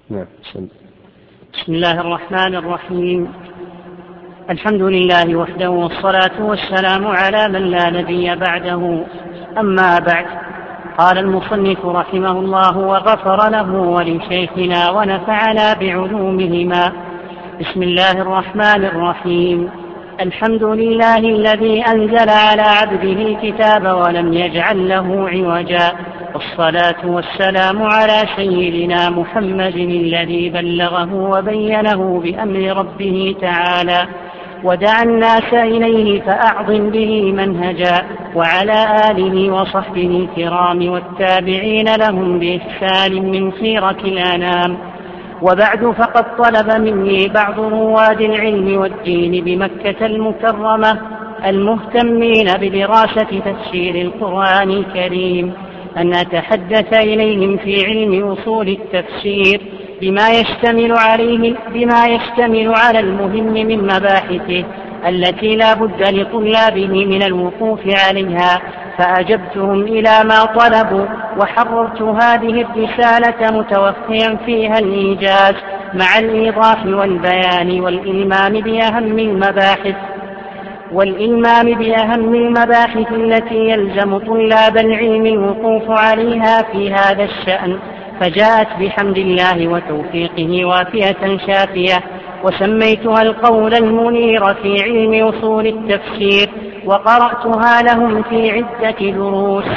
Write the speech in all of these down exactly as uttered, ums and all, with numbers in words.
نعم. بسم الله الرحمن الرحيم. الحمد لله وحده والصلاة والسلام على من لا نبي بعده. أما بعد، قال المصنف رحمه الله وغفر له ولشيخنا ونفعنا بعلومهما. بسم الله الرحمن الرحيم. الحمد لله الذي أنزل على عبده الكتاب ولم يجعل له عوجا، والصلاة والسلام على سيدنا محمد الذي بلغه وبينه بأمر ربه تعالى ودعا الناس إليه فأعظم به منهجا، وعلى آله وصحبه الكرام والتابعين لهم بإحسان من خيرة الأنام. وبعد، فقد طلب مني بعض رواد العلم والدين بمكة المكرمة المهتمين بدراسة تفسير القرآن الكريم أن أتحدث إليهم في علم أصول التفسير بما يشتمل عليه بما يشتمل على المهم من مباحثه التي لا بد لطلابه من الوقوف عليها، فأجبتهم إلى ما طلبوا وحررت هذه الرسالة متوفيا فيها الإيجاز مع الإيضاح والبيان والإلمام بأهم المباحث والإلمام بأهم المباحث التي يلزم طلاب العلم الوقوف عليها في هذا الشأن، فجاءت بحمد الله وتوفيقه وافية شافية، وسميتها القول المنير في علم أصول التفسير، وقرأتها لهم في عدة دروس،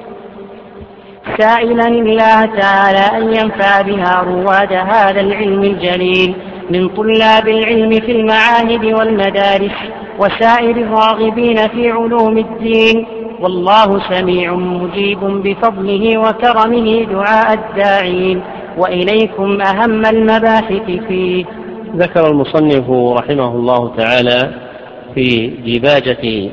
سائلا الله تعالى أن ينفع بها رواد هذا العلم الجليل من طلاب العلم في المعاهد والمدارس وسائر الراغبين في علوم الدين، والله سميع مجيب بفضله وكرمه دعاء الداعين، وإليكم أهم المباحث فيه. ذكر المصنف رحمه الله تعالى في ديباجة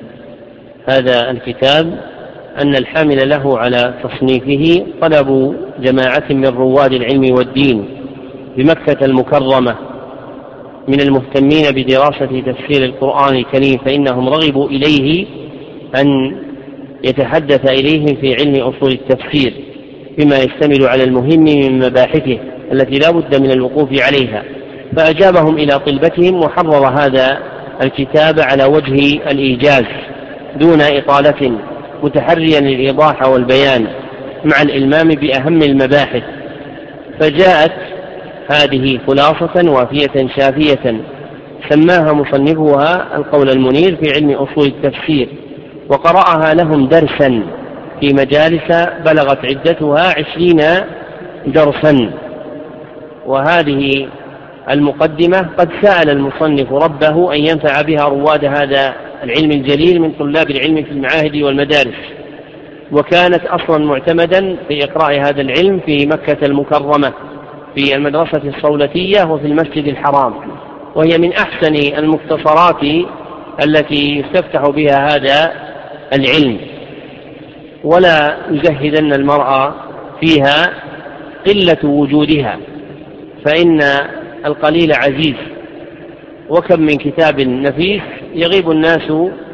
هذا الكتاب أن الحامل له على تصنيفه طلب جماعة من رواد العلم والدين بمكة المكرمة من المهتمين بدراسة تفسير القرآن الكريم، فإنهم رغبوا إليه أن يتحدث إليهم في علم أصول التفسير بما يشتمل على المهم من مباحثه التي لا بد من الوقوف عليها، فأجابهم إلى طلبتهم وحرر هذا الكتاب على وجه الإيجاز دون إطالة، متحريا الإيضاح والبيان مع الإلمام بأهم المباحث. فجاءت هذه خلاصة وافية شافية سماها مصنفها القول المنير في علم أصول التفسير، وقرأها لهم درسا في مجالس بلغت عدتها عشرين درسا. وهذه المقدمة قد سأل المصنف ربه أن ينفع بها رواد هذا العلم الجليل من طلاب العلم في المعاهد والمدارس، وكانت أصلا معتمدا في إقراء هذا العلم في مكة المكرمة في المدرسة الصولتية وفي المسجد الحرام، وهي من أحسن المختصرات التي يستفتح بها هذا العلم، ولا يزهدن المرء فيها قلة وجودها، فإن القليل عزيز، وكم من كتاب نفيس يغيب الناس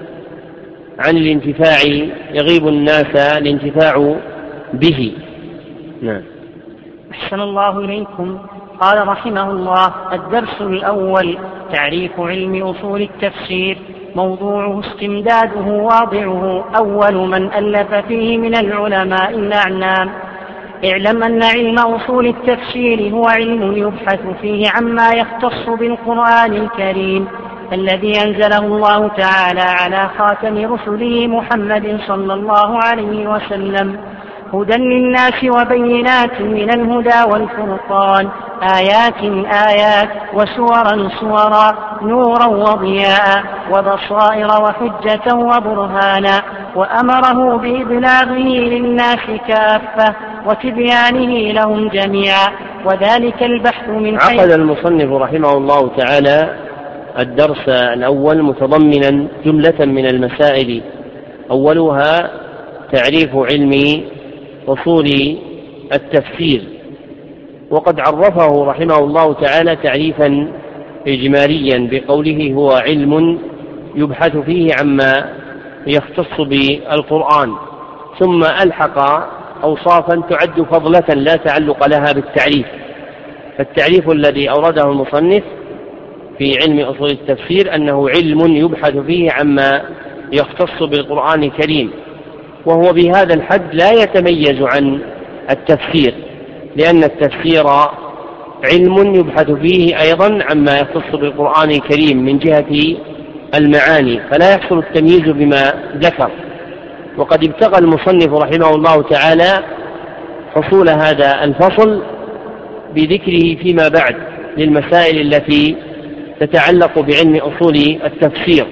عن الانتفاع يغيب الناس الانتفاع به. نعم. أحسن الله إليكم. قال رحمه الله: الدرس الأول: تعريف علم أصول التفسير. موضوعه استمداده واضعه أول من ألف فيه من العلماء الأعلام. اعلم أن علم أصول التفسير هو علم يبحث فيه عما يختص بالقرآن الكريم الذي أنزله الله تعالى على خاتم رسله محمد صلى الله عليه وسلم، هدى للناس وبينات من الهدى والفرقان، آيات آيات وسورا سورا، نورا وضياء وبصائر وحجة وبرهانا، وأمره بإبلاغه للناس كافة وتبيانه لهم جميعا، وذلك البحث من حيث. عقد المصنف رحمه الله تعالى الدرس الأول متضمنا جملة من المسائل، أولها تعريف علم أصول التفسير، وقد عرفه رحمه الله تعالى تعريفا إجماليا بقوله هو علم يبحث فيه عما يختص بالقرآن، ثم ألحق أوصافا تعد فضلة لا تعلق لها بالتعريف، فالتعريف الذي أورده المصنف في علم أصول التفسير أنه علم يبحث فيه عما يختص بالقرآن الكريم، وهو بهذا الحد لا يتميز عن التفسير، لأن التفسير علم يبحث فيه أيضا عما يختص بالقرآن الكريم من جهة المعاني، فلا يحصل التمييز بما ذكر. وقد ابتغى المصنف رحمه الله تعالى حصول هذا الفصل بذكره فيما بعد للمسائل التي تتعلق بعلم أصول التفسير.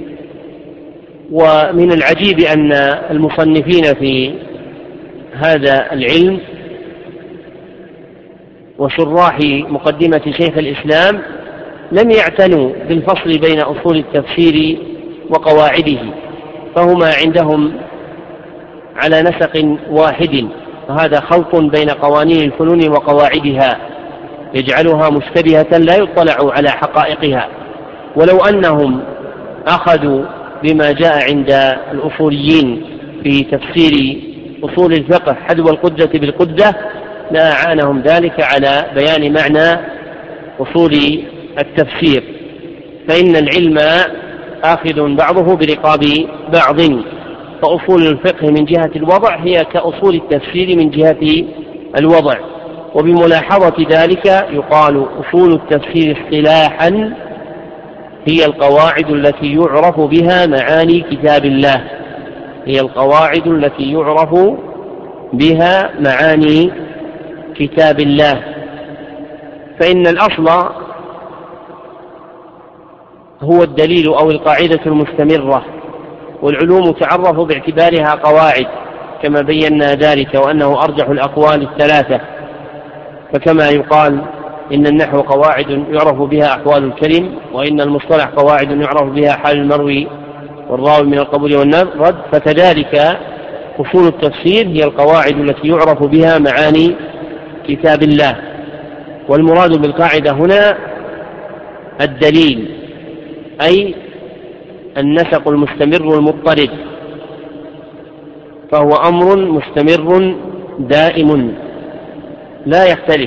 ومن العجيب أن المصنفين في هذا العلم وشراح مقدمة شيخ الإسلام لم يعتنوا بالفصل بين أصول التفسير وقواعده، فهما عندهم على نسق واحد، وهذا خلط بين قوانين الفنون وقواعدها يجعلها مشتبهة لا يطلع على حقائقها. ولو أنهم أخذوا بما جاء عند الأصوليين في تفسير أصول الفقه حذو القدة بالقدة لأعانهم ذلك على بيان معنى أصول التفسير، فإن العلم آخذ بعضه برقاب بعض، فأصول الفقه من جهة الوضع هي كأصول التفسير من جهة الوضع. وبملاحظة ذلك يقال أصول التفسير اصطلاحا هي القواعد التي يعرف بها معاني كتاب الله، هي القواعد التي يعرف بها معاني كتاب الله. فإن الأصل هو الدليل أو القاعدة المستمرة، والعلوم تعرف باعتبارها قواعد كما بينا ذلك، وأنه أرجح الأقوال الثلاثة. فكما يقال إن النحو قواعد يعرف بها أحوال الكلم، وإن المصطلح قواعد يعرف بها حال المروي والراوي من القبول والرد، فكذلك أصول التفسير هي القواعد التي يعرف بها معاني كتاب الله. والمراد بالقاعدة هنا الدليل، أي النسق المستمر المضطرد، فهو أمر مستمر دائم لا يختلف.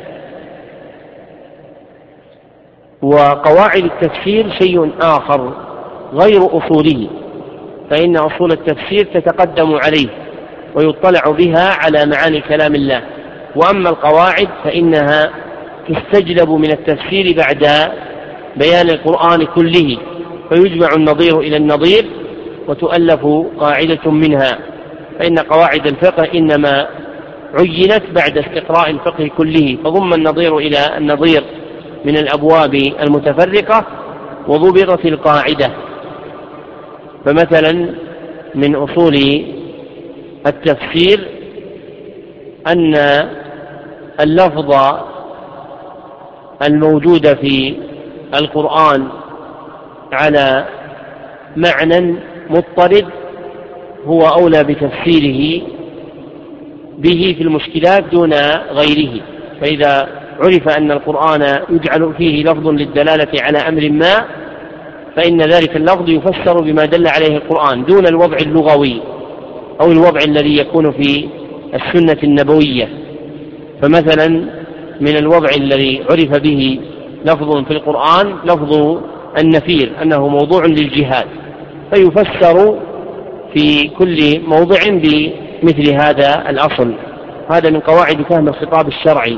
وقواعد التفسير شيء آخر غير أصوله، فإن أصول التفسير تتقدم عليه ويطلع بها على معاني كلام الله، وأما القواعد فإنها تستجلب من التفسير بعد بيان القرآن كله، فيجمع النظير إلى النظير وتؤلف قاعدة منها. فإن قواعد الفقه إنما عينت بعد استقراء الفقه كله، فضم النظير إلى النظير من الأبواب المتفرقة وضبطت القاعدة. فمثلا من أصول التفسير أن اللفظ الموجود في القرآن على معنى مضطرد هو أولى بتفسيره به في المشكلات دون غيره. فإذا عرف أن القرآن يجعل فيه لفظ للدلالة على أمر ما، فإن ذلك اللفظ يفسر بما دل عليه القرآن دون الوضع اللغوي أو الوضع الذي يكون في السنة النبوية. فمثلا من الوضع الذي عرف به لفظ في القرآن لفظ النفير أنه موضوع للجهاد، فيفسر في كل موضع بمثل هذا الأصل. هذا من قواعد فهم الخطاب الشرعي.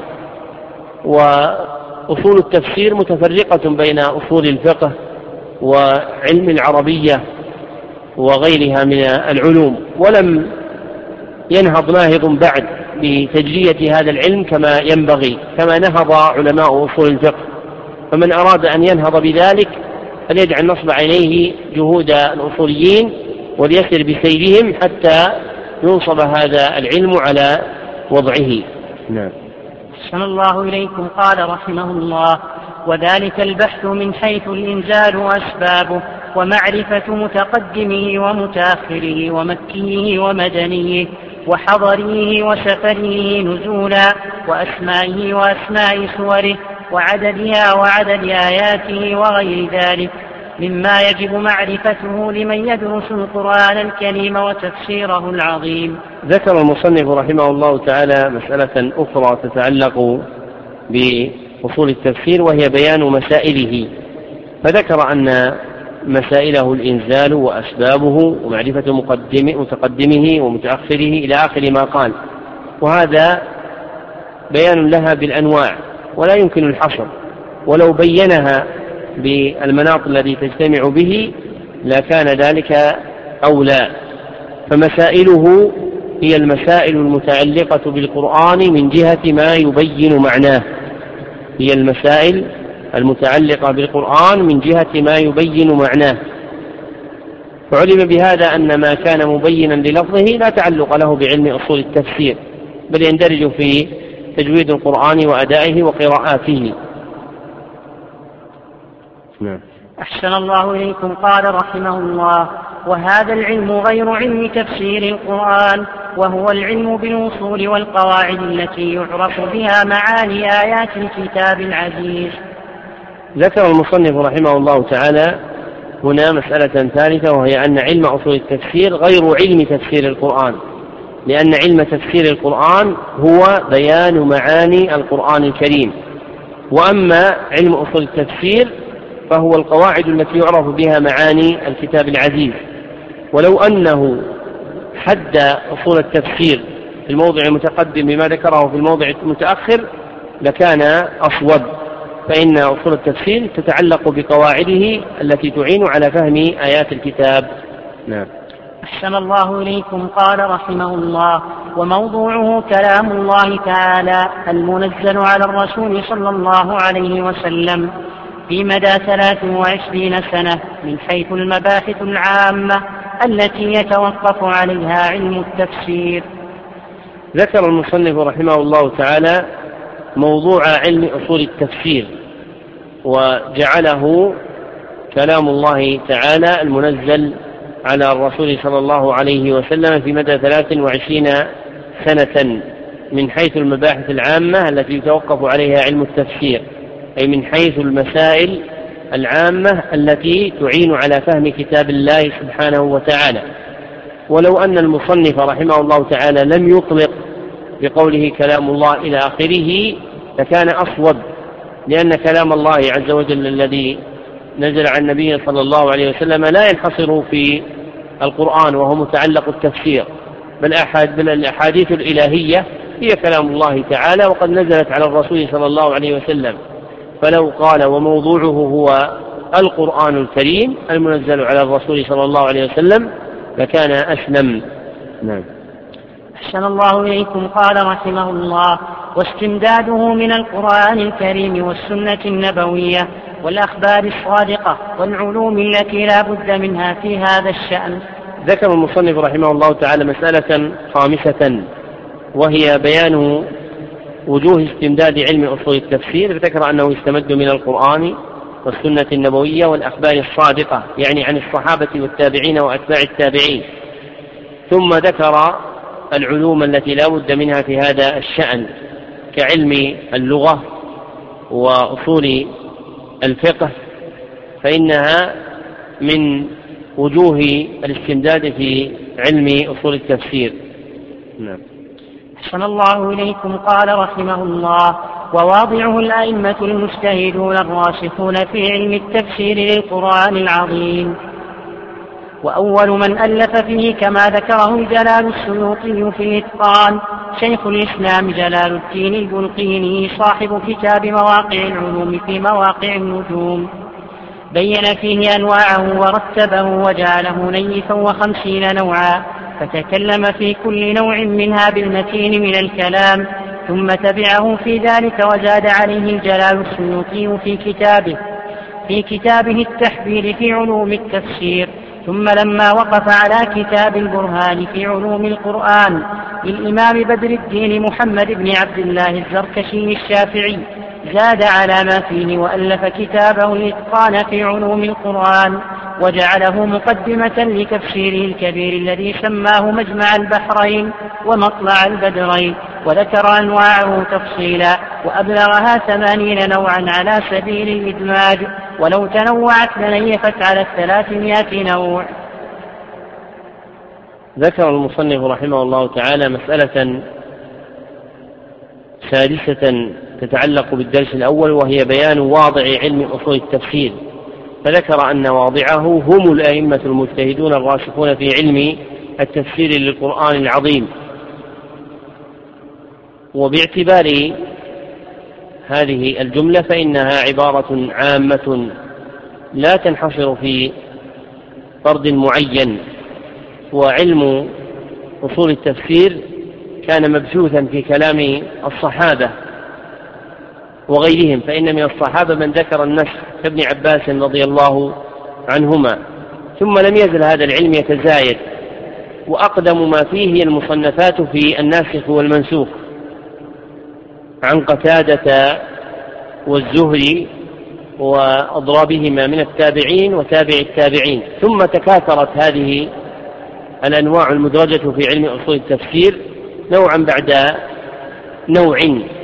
وأصول التفسير متفرقة بين أصول الفقه وعلم العربية وغيرها من العلوم، ولم ينهض ناهض بعد بتجلية هذا العلم كما ينبغي، كما نهض علماء أصول الفقه. فمن أراد أن ينهض بذلك فليجعل نصب عينيه جهود الأصوليين وليسر بسيرهم حتى ينصب هذا العلم على وضعه. نعم. أحسن الله إليكم. قال رحمه الله: وذلك البحث من حيث الإنزال وأسبابه، ومعرفة متقدمه ومتأخره، ومكيه ومدنيه، وحضره وسفره نزولا، وأسمائه وأسماء سوره، وعددها وعدد آياته وغير ذلك مما يجب معرفته لمن يدرس القرآن الكريم وتفسيره العظيم. ذكر المصنف رحمه الله تعالى مسألة أخرى تتعلق بأصول التفسير، وهي بيان مسائله، فذكر أن مسائله الإنزال وأسبابه ومعرفة متقدمه ومتأخره إلى آخر ما قال، وهذا بيان لها بالأنواع ولا يمكن الحصر، ولو بينها بالمناط الذي تجتمع به لكان ذلك أولى. فمسائله هي المسائل المتعلقة بالقرآن من جهة ما يبين معناه، هي المسائل المتعلقة بالقرآن من جهة ما يبين معناه. فعلم بهذا أن ما كان مبينا للفظه لا تعلق له بعلم أصول التفسير، بل يندرج في تجويد القرآن وأدائه وقراءاته. نعم. أحسن الله إليكم. قال رحمه الله: وهذا العلم غير علم تفسير القرآن، وهو العلم بالوصول والقواعد التي يعرف بها معاني آيات الكتاب العزيز. ذكر المصنف رحمه الله تعالى هنا مسألة ثالثة، وهي أن علم أصول التفسير غير علم تفسير القرآن، لأن علم تفسير القرآن هو بيان معاني القرآن الكريم، وأما علم أصول التفسير فهو القواعد التي يعرف بها معاني الكتاب العزيز. ولو أنه حد أصول التفسير في الموضع المتقدم بما ذكره في الموضع المتأخر لكان أصوب، فإن أصول التفسير تتعلق بقواعده التي تعين على فهم آيات الكتاب. نعم. أحسن الله إليكم. قال رحمه الله: وموضوعه كلام الله تعالى المنزل على الرسول صلى الله عليه وسلم في مدى ثلاث وعشرين سنة من حيث المباحث العامة التي يتوقف عليها علم التفسير. ذكر المصنف رحمه الله تعالى موضوع علم أصول التفسير، وجعله كلام الله تعالى المنزل على الرسول صلى الله عليه وسلم في مدى ثلاث وعشرين سنة من حيث المباحث العامة التي يتوقف عليها علم التفسير، أي من حيث المسائل العامة التي تعين على فهم كتاب الله سبحانه وتعالى. ولو أن المصنف رحمه الله تعالى لم يطلق بقوله كلام الله إلى آخره لكان أصوب، لأن كلام الله عز وجل الذي نزل عن النبي صلى الله عليه وسلم لا ينحصر في القرآن وهو متعلق التفسير، بل الأحاديث الإلهية هي كلام الله تعالى وقد نزلت على الرسول صلى الله عليه وسلم. فلو قال وموضوعه هو القرآن الكريم المنزل على الرسول صلى الله عليه وسلم لكان أسلم. نعم. أحسن الله إليكم. قال رحمه الله: واستمداده من القرآن الكريم والسنة النبوية والأخبار الصادقة والعلوم التي لا بد منها في هذا الشأن. ذكر المصنف رحمه الله تعالى مسألة خامسة، وهي بيان وجوه استمداد علم أصول التفسير، ذكر أنه يستمد من القرآن والسنة النبوية والأخبار الصادقة، يعني عن الصحابة والتابعين وأتباع التابعين. ثم ذكر العلوم التي لا بد منها في هذا الشأن كعلم اللغة وأصول الفقه، فإنها من وجوه الاستمداد في علم أصول التفسير. نعم. أحسن الله إليكم. قال رحمه الله: وواضعه الأئمة المجتهدون الراسخون في علم التفسير للقرآن العظيم. وأول من ألف فيه كما ذكره جلال السيوطي في الإتقان شيخ الإسلام جلال الدين البلقيني صاحب كتاب مواقع العلوم في مواقع النجوم، بين فيه أنواعه ورتبه وجعله نيفا وخمسين نوعا، فتكلم في كل نوع منها بالمتين من الكلام، ثم تبعه في ذلك وزاد عليه جلال السيوطي في كتابه في كتابه التحبير في علوم التفسير. ثم لما وقف على كتاب البرهان في علوم القرآن للإمام بدر الدين محمد بن عبد الله الزركشي الشافعي زاد على ما فيه وألف كتابه الإتقان في علوم القرآن، وجعله مقدمة لتفسيره الكبير الذي سماه مجمع البحرين ومطلع البدرين، وذكر أنواعه تفصيلا وأبلغها ثمانين نوعا على سبيل الإدماج، ولو تنوعت لنيفت على الثلاثمائة نوع. ذكر المصنف رحمه الله تعالى مسألة سادسة تتعلق بالدرس الأول، وهي بيان واضع علم أصول التفسير، فذكر أن واضعه هم الأئمة المجتهدون الراسخون في علم التفسير للقرآن العظيم. وباعتبار هذه الجملة فإنها عبارة عامة لا تنحصر في فرد معين، وعلم أصول التفسير كان مبثوثا في كلام الصحابة وغيرهم، فإن من الصحابة من ذكر النسخ كابن عباس رضي الله عنهما، ثم لم يزل هذا العلم يتزايد، وأقدم ما فيه المصنفات في الناسخ والمنسوخ عن قتادة والزهري وأضرابهما من التابعين وتابع التابعين، ثم تكاثرت هذه الأنواع المدرجة في علم أصول التفسير نوعا بعد نوع.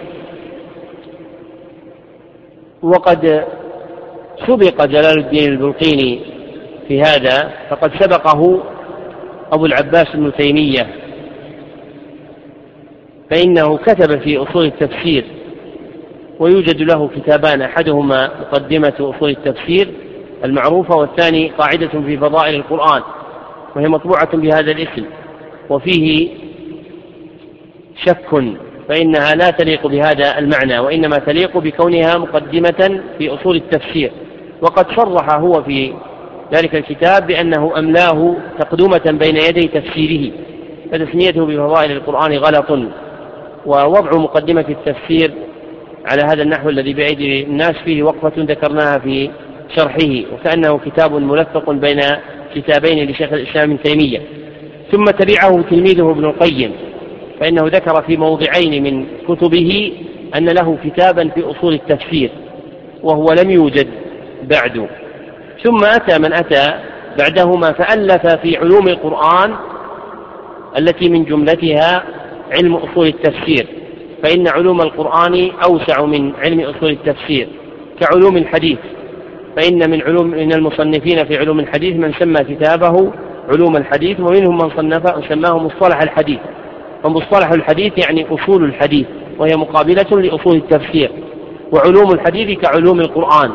وقد سبق جلال الدين البلقيني في هذا، فقد سبقه أبو العباس ابن تيمية، فإنه كتب في أصول التفسير، ويوجد له كتابان، أحدهما مقدمة أصول التفسير المعروفة، والثاني قاعدة في فضائل القرآن، وهي مطبوعة بهذا الاسم، وفيه شك فإنها لا تليق بهذا المعنى، وإنما تليق بكونها مقدمة في أصول التفسير. وقد صرح هو في ذلك الكتاب بأنه أملاه تقدمة بين يدي تفسيره، فتسميته بفضائل القرآن غلط، ووضع مقدمة التفسير على هذا النحو الذي بأيدي الناس فيه وقفة ذكرناها في شرحه، وكأنه كتاب ملفق بين كتابين لشيخ الإسلام ابن تيمية. ثم تبعه تلميذه ابن القيم، فإنه ذكر في موضعين من كتبه أن له كتابا في أصول التفسير، وهو لم يوجد بعد. ثم أتى من أتى بعدهما فألف في علوم القرآن التي من جملتها علم أصول التفسير، فإن علوم القرآن أوسع من علم أصول التفسير، كعلوم الحديث، فإن من علوم من المصنفين في علوم الحديث من سمى كتابه علوم الحديث، ومنهم من صنف سماه مصطلح الحديث. ومصطلح الحديث يعني أصول الحديث، وهي مقابلة لأصول التفسير. وعلوم الحديث كعلوم القرآن،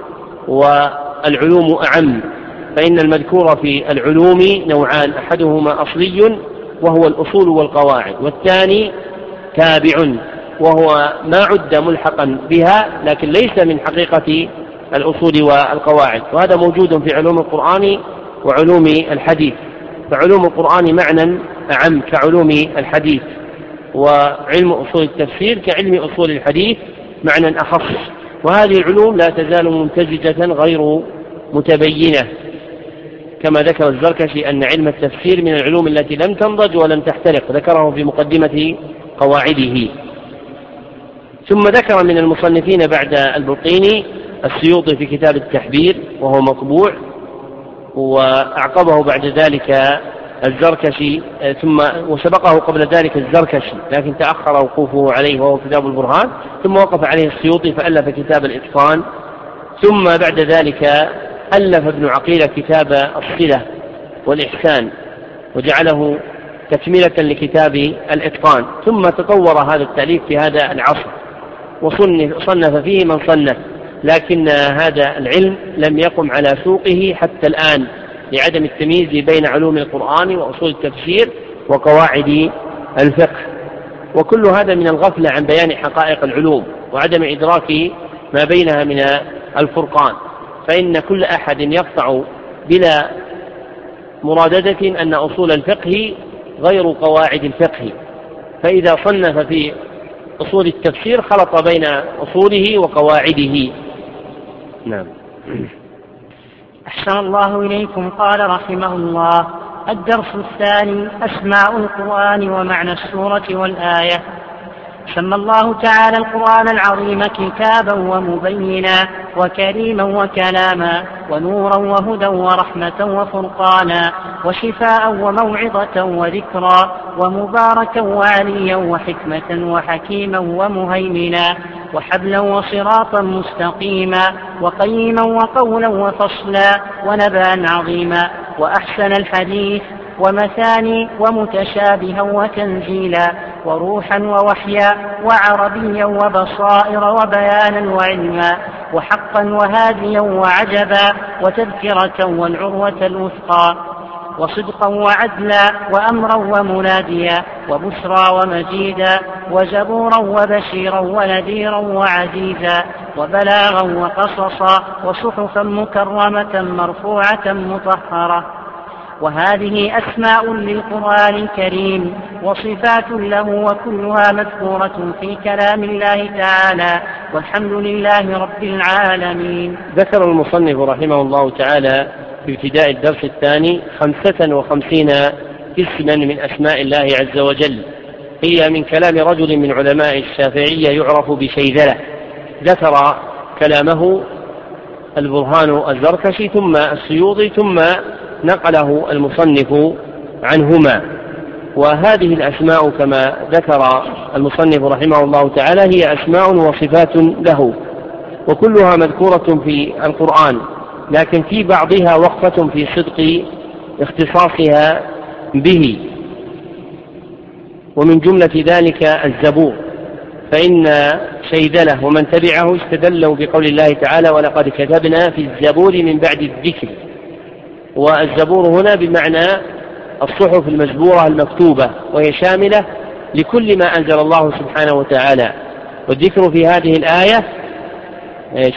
والعلوم أعم، فإن المذكور في العلوم نوعان، أحدهما أصلي وهو الأصول والقواعد، والثاني تابع وهو ما عد ملحقا بها لكن ليس من حقيقة الأصول والقواعد، وهذا موجود في علوم القرآن وعلوم الحديث. فعلوم القرآن معنى أعم كعلوم الحديث، وعلم أصول التفسير كعلم أصول الحديث معنى أخص. وهذه العلوم لا تزال ممتزجة غير متبينة، كما ذكر الزركشي أن علم التفسير من العلوم التي لم تنضج ولم تحترق، ذكره في مقدمة قواعده. ثم ذكر من المصنفين بعد البلقيني السيوطي في كتاب التحبير وهو مطبوع، وأعقبه بعد ذلك الزركشي، ثم وسبقه قبل ذلك الزركشي لكن تأخر وقوفه عليه وهو كتاب البرهان، ثم وقف عليه السيوطي فألف كتاب الإتقان، ثم بعد ذلك ألف ابن عقيل كتاب الصلة والإحسان وجعله تكملة لكتاب الإتقان. ثم تطور هذا التأليف في هذا العصر وصنف فيه من صنف، لكن هذا العلم لم يقم على سوقه حتى الآن لعدم التمييز بين علوم القرآن وأصول التفسير وقواعد الفقه. وكل هذا من الغفلة عن بيان حقائق العلوم وعدم إدراك ما بينها من الفرقان، فإن كل أحد يقطع بلا مراددة أن أصول الفقه غير قواعد الفقه، فإذا صنف في أصول التفسير خلط بين أصوله وقواعده. نعم. أحسن الله إليكم. قال رحمه الله: الدرس الثاني: أسماء القرآن ومعنى السورة والآية. سمى الله تعالى القرآن العظيم كتابا ومبينا وكريما وكلاما ونورا وهدى ورحمة وفرقانا وشفاء وموعظة وذكرا ومباركا وعليا وحكمة وحكيما ومهيمنا وحبلا وصراطا مستقيما وقيما وقولا وفصلا ونبأ عظيما وأحسن الحديث ومثاني ومتشابها وتنزيلا وروحا ووحيا وعربيا وبصائر وبيانا وعلما وحقا وهاديا وعجبا وتذكرة والعروة الوثقى وصدقا وعدلا وأمرا ومناديا وبشرى ومجيدا وزبورا وبشيرا ونذيرا وعزيزا وبلاغا وقصصا وصحفا مكرمة مرفوعة مطهرة. وهذه أسماء للقرآن الكريم وصفات له وكلها مذكورة في كلام الله تعالى والحمد لله رب العالمين. ذكر المصنف رحمه الله تعالى في ابتداء الدرس الثاني خمسة وخمسين اسما من أسماء الله عز وجل، هي من كلام رجل من علماء الشافعية يعرف بشيذلة، ذكر كلامه البرهان الزركشي ثم السيوطي ثم نقله المصنف عنهما. وهذه الأسماء كما ذكر المصنف رحمه الله تعالى هي أسماء وصفات له وكلها مذكورة في القرآن، لكن في بعضها وقفة في صدق اختصاصها به، ومن جملة ذلك الزبور، فإن شيذلة ومن تبعه استدلوا بقول الله تعالى ولقد كتبنا في الزبور من بعد الذكر، والزبور هنا بمعنى الصحف المزبورة المكتوبة، وهي شاملة لكل ما أنزل الله سبحانه وتعالى. والذكر في هذه الآية إيش؟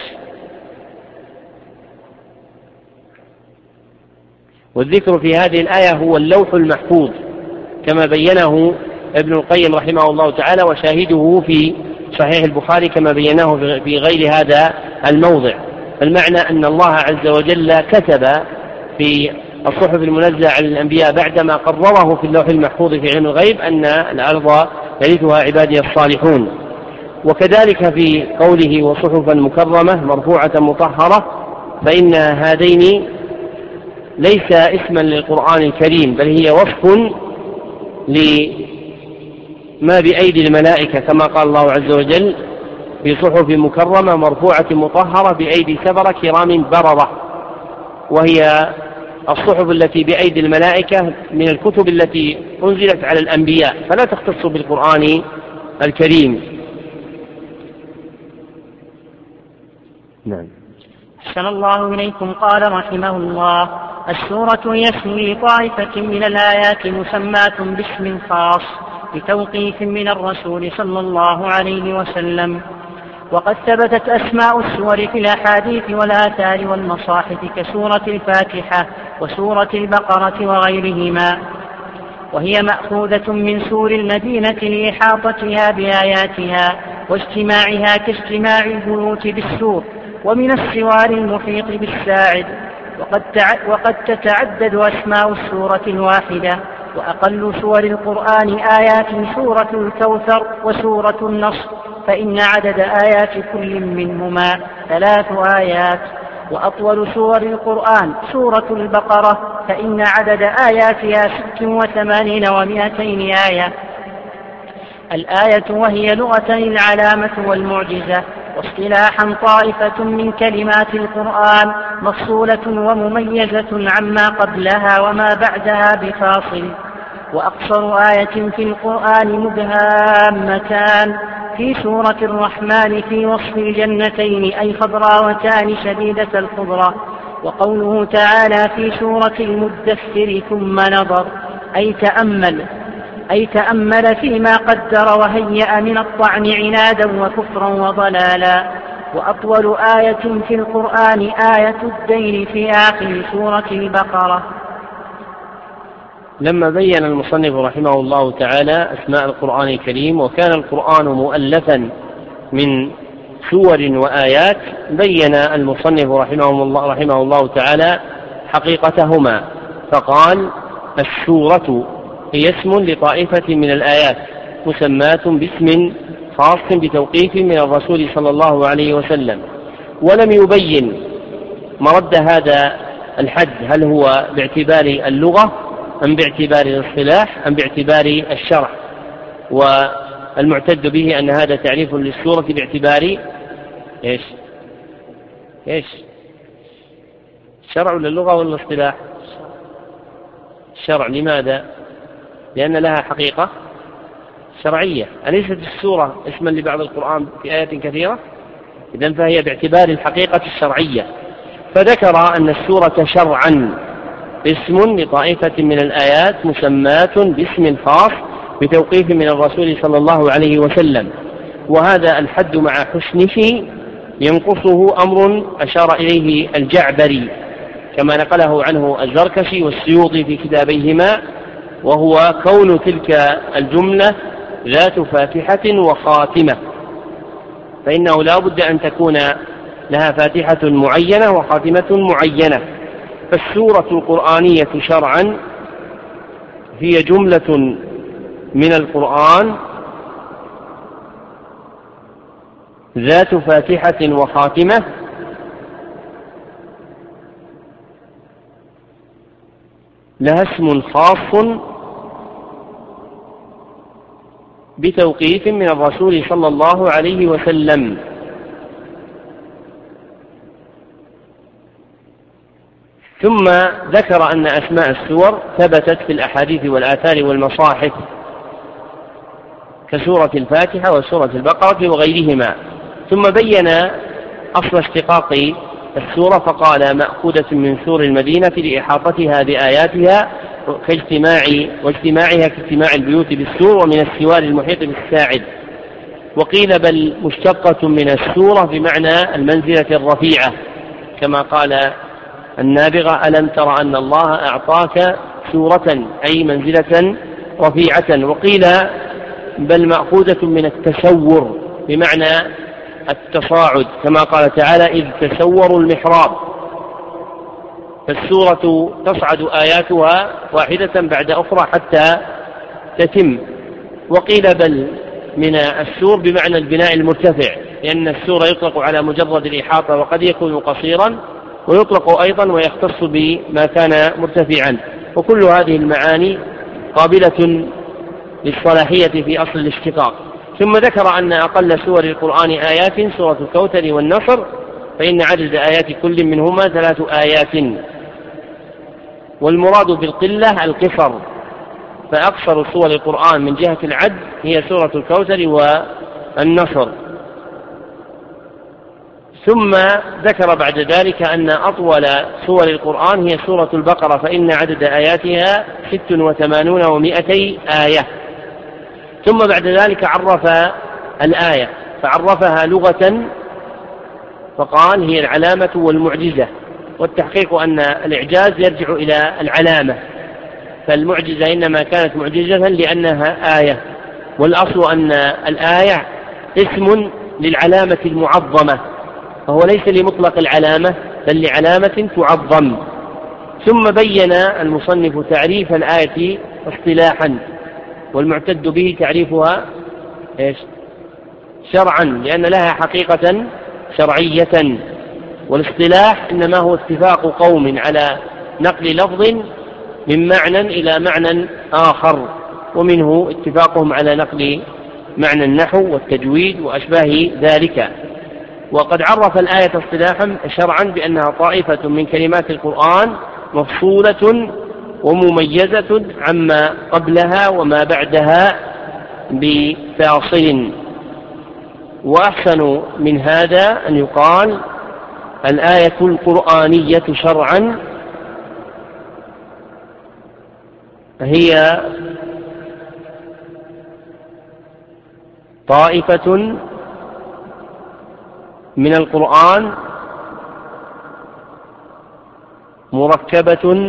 والذكر في هذه الآية هو اللوح المحفوظ كما بينه ابن القيم رحمه الله تعالى، وشاهده في صحيح البخاري كما بيناه في غير هذا الموضع. المعنى أن الله عز وجل كتب في الصحف المنزلة على الأنبياء بعدما قرره في اللوح المحفوظ في علم الغيب أن الأرض يرثها عبادي الصالحون. وكذلك في قوله وصحفا مكرمة مرفوعة مطهرة، فإن هذين ليس اسما للقرآن الكريم، بل هي وصف لما بأيدي الملائكة كما قال الله عز وجل في صحف مكرمة مرفوعة مطهرة بأيدي سبرة كرام بررة، وهي الصحف التي بأيدي الملائكة من الكتب التي أنزلت على الأنبياء، فلا تختص بالقرآن الكريم. نعم. أحسن الله إليكم. قال رحمه الله: السورة هي اسم لطائفة من الآيات مسماة باسم خاص بتوقيف من الرسول صلى الله عليه وسلم. وقد ثبتت أسماء السور في الأحاديث والآثار والمصاحف كسورة الفاتحة وسورة البقرة وغيرهما، وهي مأخوذة من سور المدينة لإحاطتها بآياتها واجتماعها كاجتماع البيوت بالسور، ومن السوار المحيط بالساعد. وقد, تع... وقد تتعدد أسماء السورة الواحدة، وأقل سور القرآن آيات سورة الكوثر وسورة النصر، فإن عدد آيات كل منهما ثلاث آيات. وأطول سور القرآن سورة البقرة، فإن عدد آياتها ست وثمانين ومائتين آية. الآية وهي لغة العلامة والمعجزة، واصطلاحا طائفة من كلمات القرآن مفصولة ومميزة عما قبلها وما بعدها بفاصل. وأقصر آية في القرآن مدهامتان في سورة الرحمن في وصف الجنتين أي خضراوتان شديدة الخضرة. وقوله تعالى في سورة المدثر ثم نظر أي تأمل أي تأمل فيما قدر وهيأ من الطعن عنادا وكفرا وضلالا. وأطول آية في القرآن آية الدين في آخر سورة البقرة. لما بين المصنف رحمه الله تعالى أسماء القرآن الكريم وكان القرآن مؤلفا من سور وآيات، بين المصنف رحمه الله, رحمه الله تعالى حقيقتهما، فقال: السورة هي اسم لطائفة من الآيات مسماة باسم خاص بتوقيف من الرسول صلى الله عليه وسلم. ولم يبين مرد هذا الحد، هل هو باعتبار اللغة أم باعتبار الاصطلاح أم باعتبار الشرع. والمعتد به أن هذا تعريف للسورة باعتبار إيش إيش الشرع ولا اللغة ولا الاصطلاح؟ الشرع. لماذا؟ لأن لها حقيقة شرعية. أليست السورة اسما لبعض القرآن في آيات كثيرة؟ إذن فهي باعتبار الحقيقة الشرعية. فذكر أن السورة شرعا اسم لطائفة من الآيات مسماة باسم خاص بتوقيف من الرسول صلى الله عليه وسلم، وهذا الحد مع حسنه ينقصه أمر أشار إليه الجعبري كما نقله عنه الزركشي والسيوطي في كتابيهما، وهو كون تلك الجملة ذات فاتحة وخاتمة، فإنه لا بد أن تكون لها فاتحة معينة وخاتمة معينة. فالسورة القرآنية شرعا هي جملة من القرآن ذات فاتحة وخاتمة لها اسم خاص بتوقيف من الرسول صلى الله عليه وسلم. ثم ذكر أن أسماء السور ثبتت في الأحاديث والآثار والمصاحف كسورة الفاتحة وسورة البقرة وغيرهما. ثم بين أصل اشتقاق السورة فقال مأخوذة من سور المدينة لإحاطتها بآياتها كاجتماع واجتماعها كاجتماع البيوت بالسور ومن السوار المحيط بالساعد. وقيل بل مشتقة من السورة بمعنى المنزلة الرفيعة كما قال النابغة ألم تر أن الله أعطاك سورة أي منزلة رفيعة. وقيل بل مأخوذة من التسور بمعنى التصاعد كما قال تعالى إذ تسوروا المحراب، فالسورة تصعد آياتها واحدة بعد أخرى حتى تتم. وقيل بل من السور بمعنى البناء المرتفع، لأن السور يطلق على مجرد الإحاطة وقد يكون قصيرا، ويطلق أيضا ويختص بما كان مرتفعا، وكل هذه المعاني قابلة للصلاحية في أصل الاشتقاق. ثم ذكر أن أقل سور القرآن آيات سورة الكوثر والنصر، فإن عدد آيات كل منهما ثلاث آيات، والمراد بالقلة القصر، فأقصر سور القرآن من جهة العد هي سورة الكوثر والنصر. ثم ذكر بعد ذلك أن أطول سور القرآن هي سورة البقرة، فإن عدد آياتها ست وثمانون ومائتي آية. ثم بعد ذلك عرف الآية فعرفها لغة فقال هي العلامة والمعجزة، والتحقيق أن الإعجاز يرجع إلى العلامة، فالمعجزة إنما كانت معجزة لأنها آية، والأصل أن الآية اسم للعلامة المعظمة، فهو ليس لمطلق العلامة بل لعلامة تعظم. ثم بين المصنف تعريف الآية اصطلاحا، والمعتد به تعريفها إيش؟ شرعا، لأن لها حقيقة شرعية، والاصطلاح إنما هو اتفاق قوم على نقل لفظ من معنى إلى معنى آخر، ومنه اتفاقهم على نقل معنى النحو والتجويد وأشباه ذلك. وقد عرف الآية اصطلاحا شرعا بأنها طائفة من كلمات القرآن مفصولة ومميزة عما قبلها وما بعدها بفاصل. وأحسن من هذا أن يقال الآية القرآنية شرعا هي طائفة من القرآن مركبة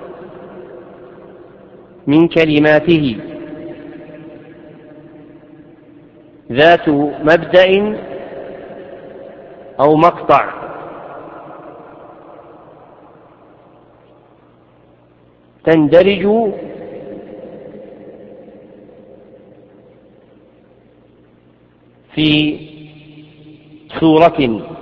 من كلماته ذات مبدأ أو مقطع، تندرج في سورة.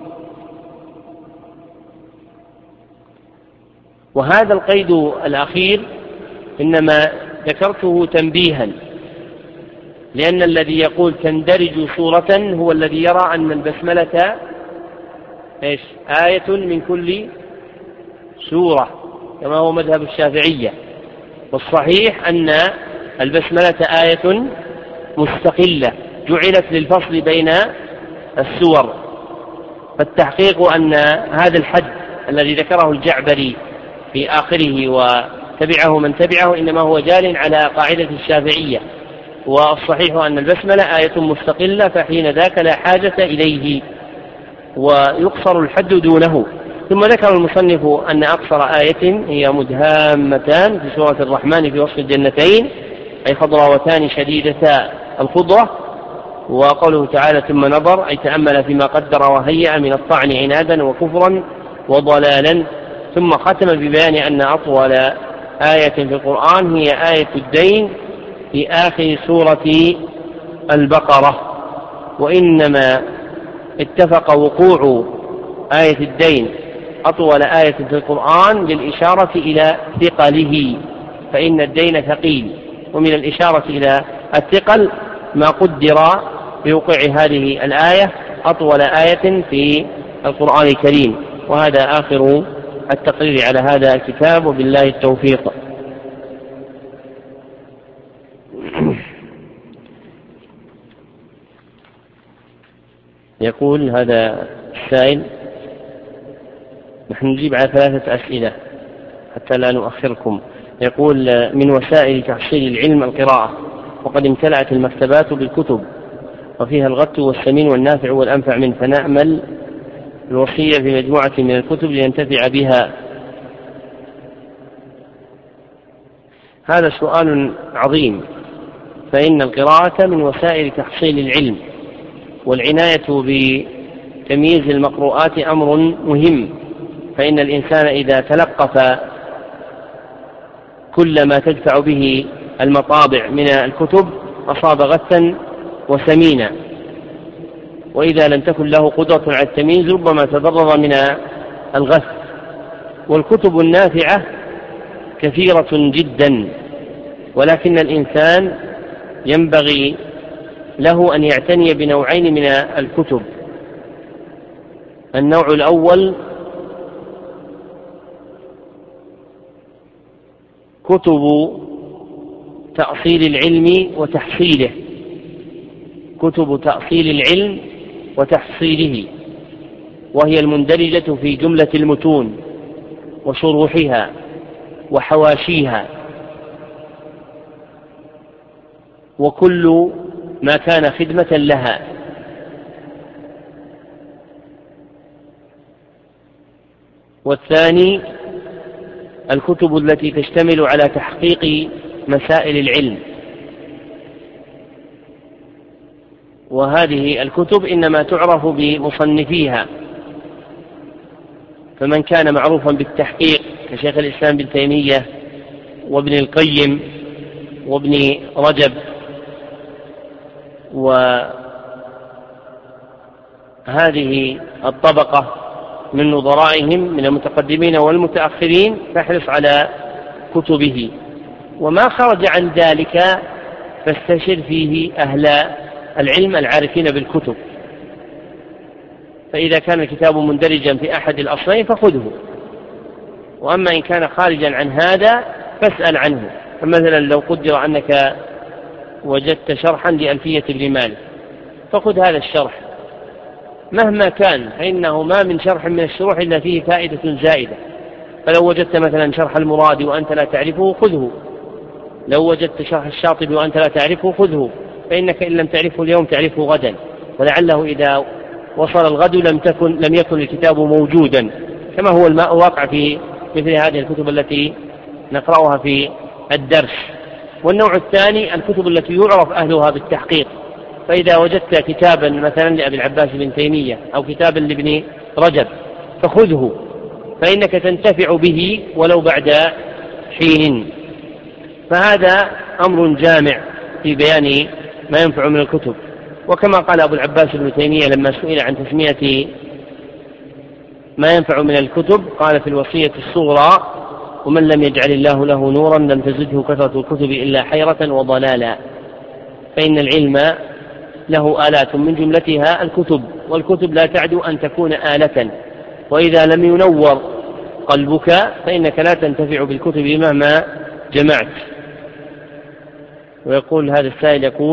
وهذا القيد الأخير إنما ذكرته تنبيها، لأن الذي يقول تندرج سورة هو الذي يرى أن البسملة إيش؟ آية من كل سورة كما هو مذهب الشافعية، والصحيح أن البسملة آية مستقلة جعلت للفصل بين السور. فالتحقيق أن هذا الحد الذي ذكره الجعبري في آخره وتبعه من تبعه إنما هو جار على قاعدة الشافعية، والصحيح أن البسملة آية مستقلة، فحين ذاك لا حاجة إليه ويقصر الحد دونه. ثم ذكر المصنف أن أقصر آية هي مدهامتان في سورة الرحمن في وصف الجنتين، أي خضراوتان شديدتا الخضرة، وقوله تعالى ثم نظر أي تأمل فيما قدر وهيأ من الطعن عنادا وكفرا وضلالا. ثم ختم ببيان أن أطول آية في القرآن هي آية الدين في آخر سورة البقرة، وإنما اتفق وقوع آية الدين أطول آية في القرآن للإشارة إلى ثقله، فإن الدين ثقيل، ومن الإشارة إلى الثقل ما قدر بوقوع هذه الآية أطول آية في القرآن الكريم. وهذا آخر التقرير على هذا الكتاب، وبالله التوفيق. يقول هذا السائل: نحن نجيب على ثلاثة أسئلة حتى لا نؤخركم. يقول: من وسائل تحصيل العلم القراءة، وقد امتلأت المكتبات بالكتب وفيها الغث والثمين والنافع والأنفع منه، فنأمل الوصية في مجموعة من الكتب لينتفع بها. هذا سؤال عظيم، فإن القراءة من وسائل تحصيل العلم، والعناية بتمييز المقروءات أمر مهم، فإن الإنسان إذا تلقف كل ما تدفع به المطابع من الكتب أصاب غثا وسمينا، وإذا لم تكن له قدرة على التمييز ربما تضرر من الغث. والكتب النافعة كثيرة جدا، ولكن الإنسان ينبغي له أن يعتني بنوعين من الكتب. النوع الأول كتب تأصيل العلم وتحصيله، كتب تأصيل العلم وتحصيله، وهي المندرجة في جملة المتون وشروحها وحواشيها، وكل ما كان خدمة لها. والثاني الكتب التي تشتمل على تحقيق مسائل العلم، وهذه الكتب إنما تعرف بمصنفيها، فمن كان معروفا بالتحقيق كشيخ الإسلام ابن تيمية وابن القيم وابن رجب وهذه الطبقة من نظرائهم من المتقدمين والمتأخرين، فاحرص على كتبه. وما خرج عن ذلك فاستشر فيه أهل العلم العارفين بالكتب، فإذا كان الكتاب مندرجا في أحد الأصلين فخذه، وأما إن كان خارجا عن هذا فاسأل عنه. فمثلا لو قدر أنك وجدت شرحا لألفية ابن مالك فخذ هذا الشرح مهما كان، فإنه ما من شرح من الشروح إلا فيه فائدة زائدة. فلو وجدت مثلا شرح المرادي وأنت لا تعرفه خذه، لو وجدت شرح الشاطبي وأنت لا تعرفه خذه، فإنك إن لم تعرفه اليوم تعرفه غدا، ولعله إذا وصل الغد لم تكن لم يكن الكتاب موجودا، كما هو الواقع في مثل هذه الكتب التي نقرأها في الدرس. والنوع الثاني الكتب التي يعرف أهلها بالتحقيق، فإذا وجدت كتابا مثلا لأبي العباس بن تيمية أو كتابا لابن رجب فخذه، فإنك تنتفع به ولو بعد حين. فهذا أمر جامع في بيان ما ينفع من الكتب. وكما قال أبو العباس بن تيمية لما سئل عن تسمية ما ينفع من الكتب قال في الوصية الصغرى: ومن لم يجعل الله له نورا لم تزده كثرة الكتب إلا حيرة وضلالا. فإن العلم له آلات من جملتها الكتب، والكتب لا تعدو أن تكون آلة، وإذا لم ينور قلبك فإنك لا تنتفع بالكتب مهما جمعت. ويقول هذا السائل يقول: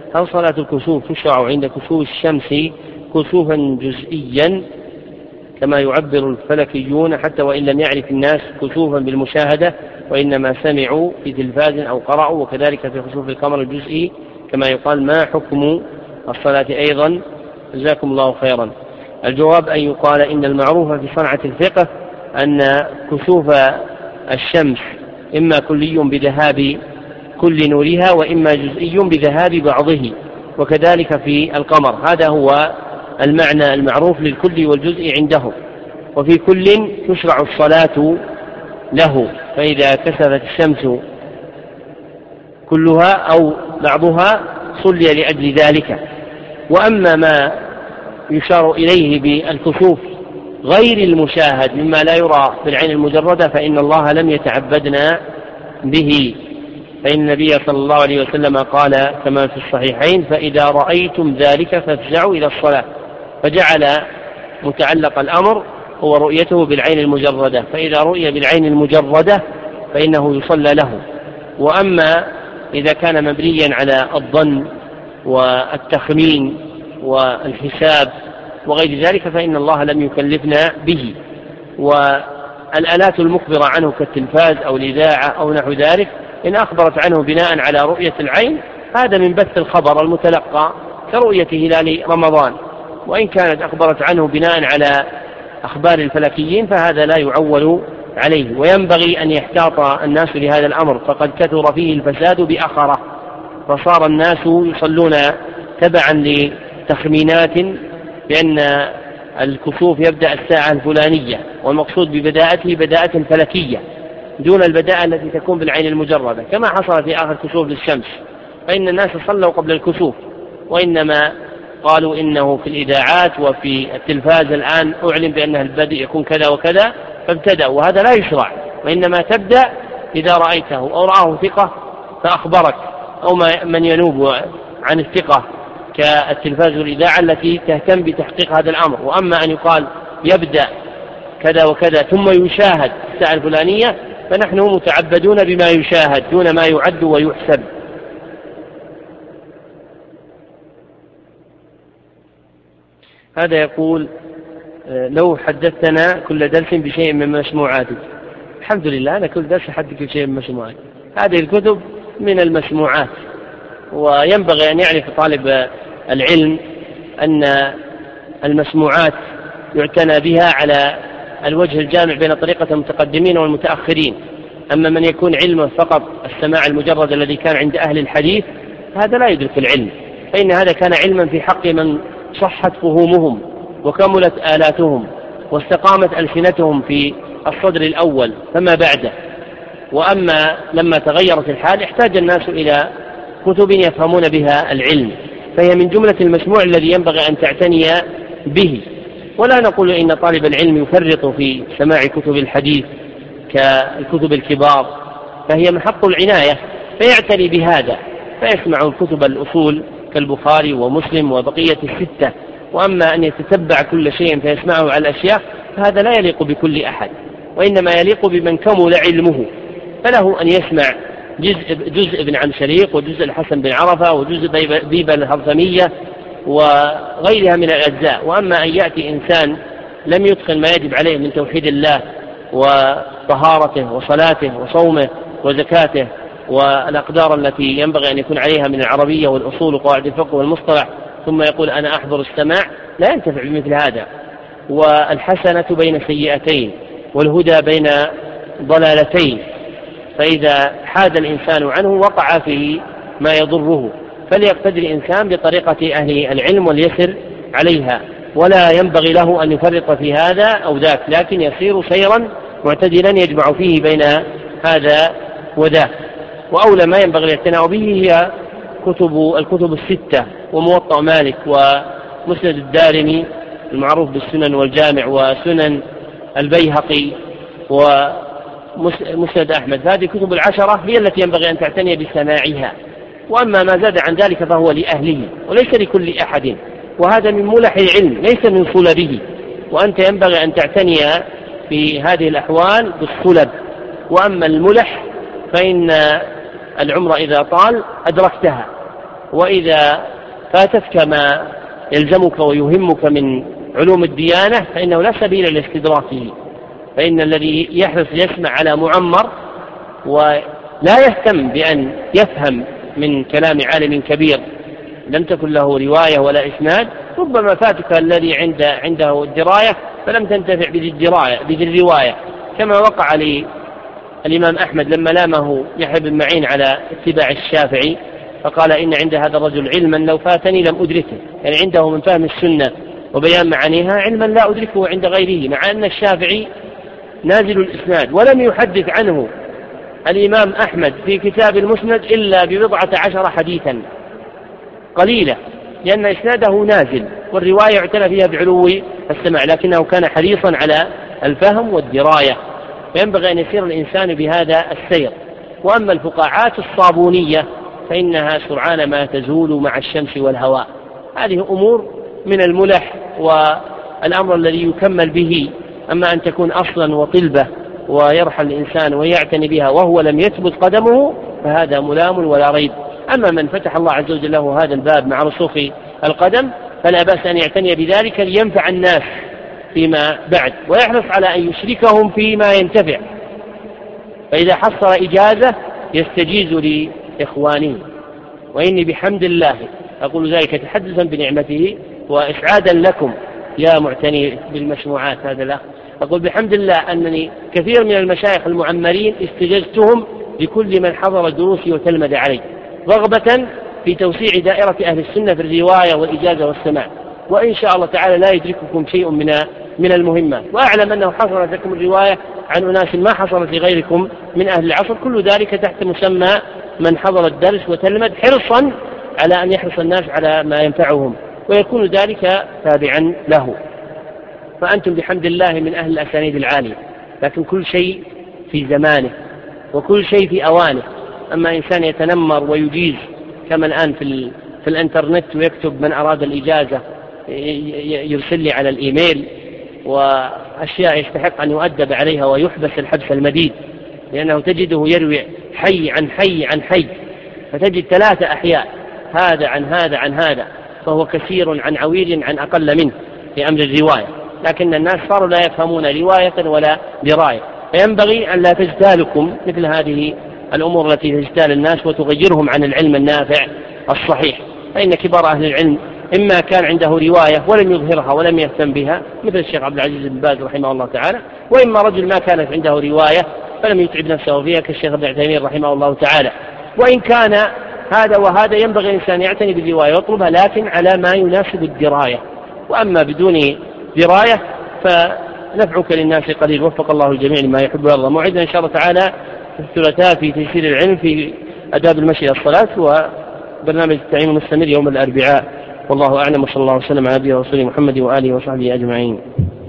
هل صلاة الكسوف تشرع عند كسوف الشمس كسوفا جزئيا كما يعبر الفلكيون حتى وإن لم يعرف الناس كسوفا بالمشاهدة وإنما سمعوا في تلفاز أو قرأوا، وكذلك في خسوف القمر الجزئي كما يقال؟ ما حكم الصلاة أيضا؟ جزاكم الله خيرا. الجواب أن يقال إن المعروف في صنعة الفقه أن كسوف الشمس إما كلي بذهاب كل نورها وإما جزئي بذهاب بعضه، وكذلك في القمر. هذا هو المعنى المعروف للكل والجزء عندهم، وفي كل تشرع الصلاة له، فإذا كسفت الشمس كلها أو بعضها صلي لأجل ذلك. وأما ما يشار إليه بالكسوف غير المشاهد مما لا يرى بالعين المجردة فإن الله لم يتعبدنا به، فإن النبي صلى الله عليه وسلم قال كما في الصحيحين: فإذا رأيتم ذلك فافزعوا إلى الصلاة، فجعل متعلق الأمر هو رؤيته بالعين المجردة، فإذا رؤي بالعين المجردة فإنه يصلى له. وأما إذا كان مبنيا على الظن والتخمين والحساب وغير ذلك فإن الله لم يكلفنا به. والآلات المخبرة عنه كالتلفاز أو الإذاعة أو نحو ذلك إن أخبرت عنه بناء على رؤية العين هذا من بث الخبر المتلقى كرؤية هلال رمضان، وإن كانت أخبرت عنه بناء على أخبار الفلكيين فهذا لا يعول عليه. وينبغي أن يحتاط الناس لهذا الأمر، فقد كثر فيه الفساد بأخره، فصار الناس يصلون تبعا لتخمينات بأن الكسوف يبدأ الساعة الفلانية، والمقصود ببداءته بداءة فلكية دون البداءة التي تكون بالعين المجردة، كما حصل في آخر كسوف للشمس، فإن الناس صلوا قبل الكسوف، وإنما قالوا إنه في الإذاعات وفي التلفاز الآن أعلن بأن البدء يكون كذا وكذا فابتدأوا، وهذا لا يشرع، وإنما تبدأ إذا رأيته أو رآه ثقة فأخبرك، أو من ينوب عن الثقة كالتلفاز والإذاعة التي تهتم بتحقيق هذا الأمر. وأما أن يقال يبدأ كذا وكذا ثم يشاهد الساعة الفلانية فنحن متعبدون بما يشاهد دون ما يعد ويحسب. هذا يقول: لو حدثتنا كل درس بشيء من مسموعاتك. الحمد لله أنا كل درس أحدث بشيء من مسموعاتي. هذه الكتب من المسموعات، وينبغي أن يعرف طالب العلم أن المسموعات يعتنى بها على الوجه الجامع بين طريقة المتقدمين والمتأخرين. أما من يكون علمه فقط السماع المجرد الذي كان عند أهل الحديث هذا لا يدرك العلم، فإن هذا كان علما في حق من صحت فهومهم وكملت آلاتهم واستقامت ألسنتهم في الصدر الأول فما بعده. وأما لما تغيرت الحال احتاج الناس إلى كتب يفهمون بها العلم، فهي من جملة المسموع الذي ينبغي أن تعتني به. ولا نقول إن طالب العلم يفرط في سماع كتب الحديث كالكتب الكبار، فهي محط العناية، فيعتني بهذا فيسمع الكتب الأصول كالبخاري ومسلم وبقية الستة. وأما أن يتتبع كل شيء فيسمعه على الأشياء فهذا لا يليق بكل أحد، وإنما يليق بمن كمل علمه، فله أن يسمع جزء, جزء بن عن شريق وجزء الحسن بن عرفة وجزء بيبة الهرثمية وغيرها من الأجزاء. وأما أن يأتي إنسان لم يتقن ما يجب عليه من توحيد الله وطهارته وصلاته وصومه وزكاته والأقدار التي ينبغي أن يكون عليها من العربية والأصول وقواعد الفقه والمصطلح، ثم يقول أنا أحضر السماع، لا ينتفع بمثل هذا. والحسنة بين سيئتين والهدى بين ضلالتين، فإذا حاد الإنسان عنه وقع في ما يضره، فليقتدي الإنسان بطريقة أهل العلم وليسر عليها، ولا ينبغي له أن يفرط في هذا أو ذاك، لكن يسير سيرا معتدلا يجمع فيه بين هذا وذاك. وأولى ما ينبغي الاعتناء به هي كتب الكتب الستة وموطأ مالك ومسند الدارمي المعروف بالسنن والجامع وسنن البيهقي ومسند أحمد. هذه الكتب العشرة هي التي ينبغي أن تعتني بسماعها، وأما ما زاد عن ذلك فهو لأهله وليس لكل أحد، وهذا من ملح العلم ليس من صلبه، وأنت ينبغي أن تعتني في هذه الأحوال بالصلب. وأما الملح فإن العمر إذا طال أدركتها، وإذا فاتتك ما يلزمك ويهمك من علوم الديانة فإنه لا سبيل لاستدراكه، فإن الذي يحرص يسمع على معمر ولا يهتم بأن يفهم من كلام عالم كبير لم تكن له رواية ولا إسناد، ربما فاتك الذي عند عنده الدراية فلم تنتفع بذي الرواية، كما وقع للإمام أحمد لما لامه يحيى بن معين على اتباع الشافعي فقال إن عند هذا الرجل علما لو فاتني لم أدركه، يعني عنده من فهم السنة وبيان معانيها علما لا أدركه عند غيره، مع أن الشافعي نازل الإسناد ولم يحدث عنه الإمام أحمد في كتاب المسند إلا ببضعة عشر حديثا قليلة، لأن إسناده نازل والرواية اعتنى فيها بعلو السمع، لكنه كان حريصا على الفهم والدراية، فينبغي أن يسير الإنسان بهذا السير. وأما الفقاعات الصابونية فإنها سرعان ما تزول مع الشمس والهواء، هذه أمور من الملح والأمر الذي يكمل به، أما أن تكون أصلا وطلبة ويرحل الإنسان ويعتني بها وهو لم يثبت قدمه فهذا ملام ولا ريب. أما من فتح الله عز وجل له هذا الباب مع رسوخ القدم فلا بأس أن يعتني بذلك لينفع الناس فيما بعد، ويحرص على أن يشركهم فيما ينتفع، فإذا حصل إجازة يستجيز لإخوانه. وإني بحمد الله أقول ذلك تحدثا بنعمته وإسعادا لكم يا معتني بالمسموعات هذا الأخ، أقول بحمد الله أنني كثير من المشايخ المعمرين استجزتهم لكل من حضر دروسي وتلمذ علي، رغبة في توسيع دائرة أهل السنة في الرواية والإجازة والسماع، وإن شاء الله تعالى لا يدرككم شيء من من المهمات، وأعلم أنه حصلت لكم الرواية عن أناس ما حصلت لغيركم من أهل العصر، كل ذلك تحت مسمى من حضر الدرس وتلمذ حرصا على أن يحرص الناس على ما ينفعهم ويكون ذلك تابعا له. فأنتم بحمد الله من أهل الأسانيد العالية، لكن كل شيء في زمانه وكل شيء في أوانه. أما إنسان يتنمر ويجيز كما الآن في, في الانترنت ويكتب من أراد الإجازة يرسل لي على الإيميل، وأشياء يستحق أن يؤدب عليها ويحبس الحبس المديد، لأنه تجده يروي حي عن حي عن حي، فتجد ثلاثة أحياء هذا عن هذا عن هذا، فهو كثير عن عويل عن أقل منه في أمر الرواية، لكن الناس صاروا لا يفهمون رواية ولا دراية، فينبغي أن لا تجتالكم مثل هذه الأمور التي تجتال الناس وتغيرهم عن العلم النافع الصحيح. فإن كبار أهل العلم إما كان عنده رواية ولم يظهرها ولم يهتم بها مثل الشيخ عبد العزيز بن باز رحمه الله تعالى، وإما رجل ما كانت عنده رواية فلم يتعب نفسه فيها كالشيخ ابن عثيمين رحمه الله تعالى. وإن كان هذا وهذا ينبغي الإنسان يعتني بالرواية ويطلبها، لكن على ما يناسب الدراية، وأما بدون دراية فنفعك للناس قليل. وفق الله الجميع لما يحب ويرضى. موعدنا إن شاء الله تعالى في الثلاثاء في تيسير العلم في أداب المشي إلى الصلاة، وبرنامج التعليم المستمر يوم الأربعاء. والله أعلم، وصلى الله وسلم على نبينا ورسوله محمد وآله وصحبه أجمعين.